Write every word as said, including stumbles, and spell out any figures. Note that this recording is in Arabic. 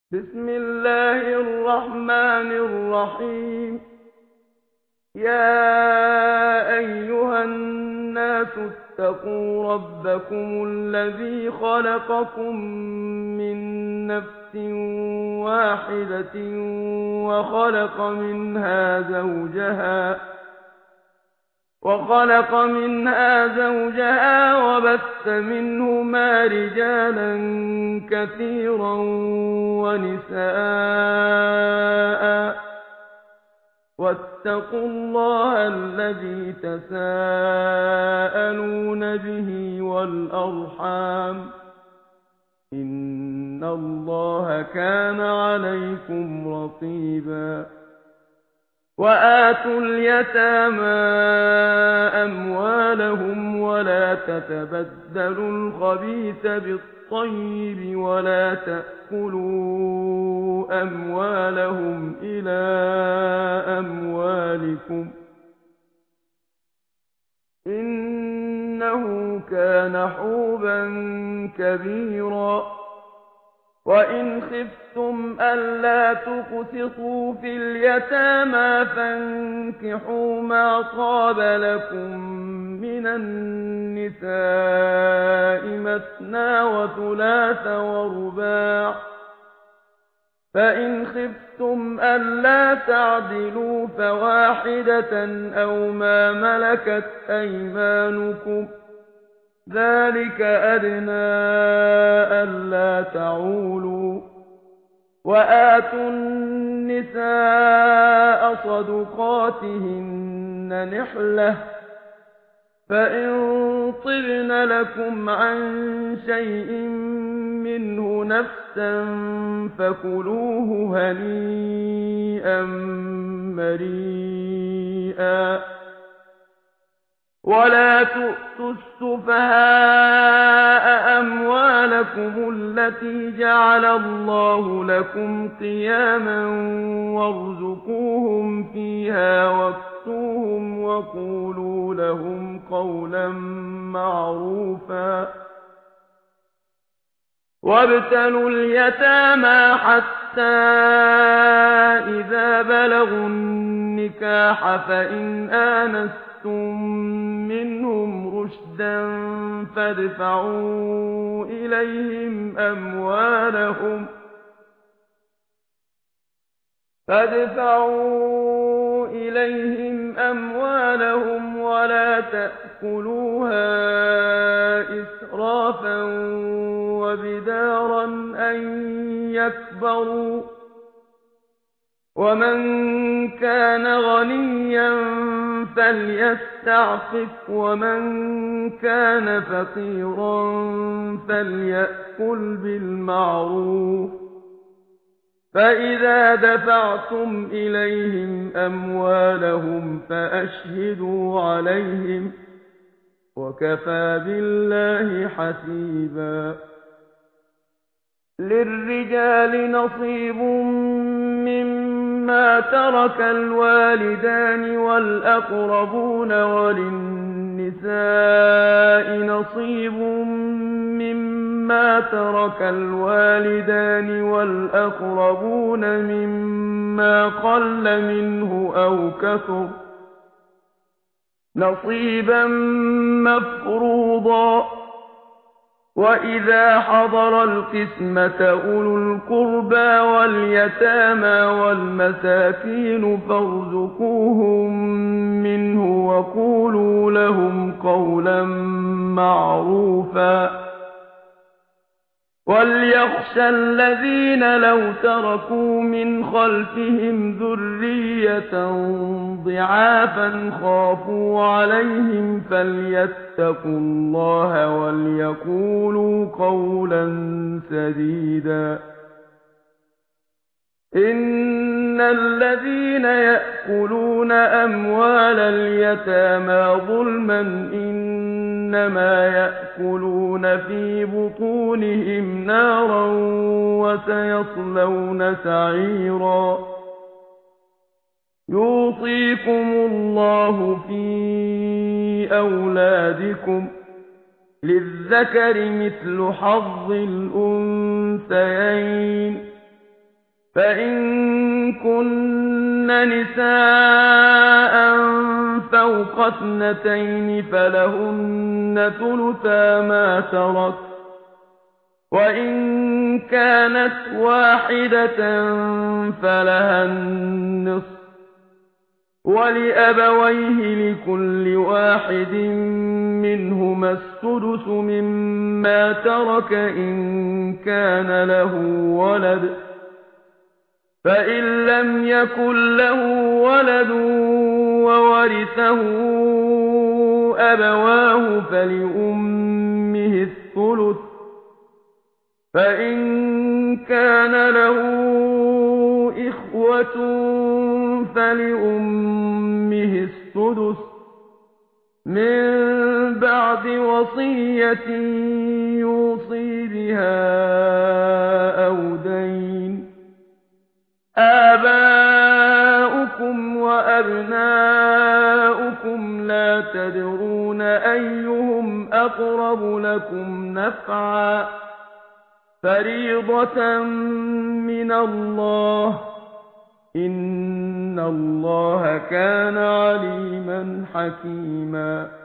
بسم الله الرحمن الرحيم. يا أيها الناس اتقوا ربكم الذي خلقكم من نفس واحدة وخلق منها زوجها وخلق منها زوجها وبث منهما رجالا كثيرا ونساء واتقوا الله الذي تساءلون به والأرحام إن الله كان عليكم رقيبا. وآتوا اليتامى أموالهم ولا تتبدلوا الخبيث بالطيب ولا تأكلوا أموالهم إلى أموالكم إنه كان حوبا كبيرا. وإن خفتم ألا تقسطوا في اليتامى فانكحوا ما طاب لكم من النساء مثنى وثلاث ورباع، فإن خفتم ألا تعدلوا فواحدة أو ما ملكت أيمانكم ذلك أدنى ألا تعولوا. وآتوا النساء صدقاتهن نحلة، فإن طبن لكم عن شيء منه نفسا فكلوه هنيئا مريئا. ولا تؤتوا السفهاء أموالكم التي جعل الله لكم قياما وارزقوهم فيها واكسوهم وقولوا لهم قولا معروفا. وابتلوا اليتامى حتى إذا بلغوا النكاح فإن آنستم منهم رشدا فادفعوا إليهم أموالهم فادفعوا إليهم أموالهم ولا تأكلوها إسرافا وبدارا أن يكبروا. ومن كان غنيا فليستعفف ومن كان فقيرا فليأكل بالمعروف. فإذا دفعتم إليهم أموالهم فأشهدوا عليهم وكفى بالله حسيبا. للرجال نصيب مما ترك الوالدان والأقربون وللنساء نصيب مما ترك الوالدان والأقربون مما قل منه أو كثر نصيبا مفروضا. وإذا حضر القسمة أولو القربى واليتامى والمساكين فارزقوهم منه وقولوا لهم قولا معروفا. وليخشى الذين لو تركوا من خلفهم ذرية ضعافا خافوا عليهم فليتقوا الله وليقولوا قولا سديدا. إن الذين يأكلون أموال اليتامى ظلما إنما يأكلون في بطونهم نارا وسيصلون سعيرا. يوصيكم الله في أولادكم للذكر مثل حظ الأنثيين فإن كن نساء فوق اثنتين فلهن ثلثا ما ترك، وإن كانت واحدة فلها النصف، ولأبويه لكل واحد منهما السدس مما ترك إن كان له ولد، فإن لم يكن له ولد وورثه أبواه فلأمه الثلث، فإن كان له إخوة فلأمه السدس من بعد وصية يوصي بها أو دين. آباؤكم وأبناؤكم لا تدرون أيهم أقرب لكم نفعا، فريضة من الله، إن الله كان عليما حكيما.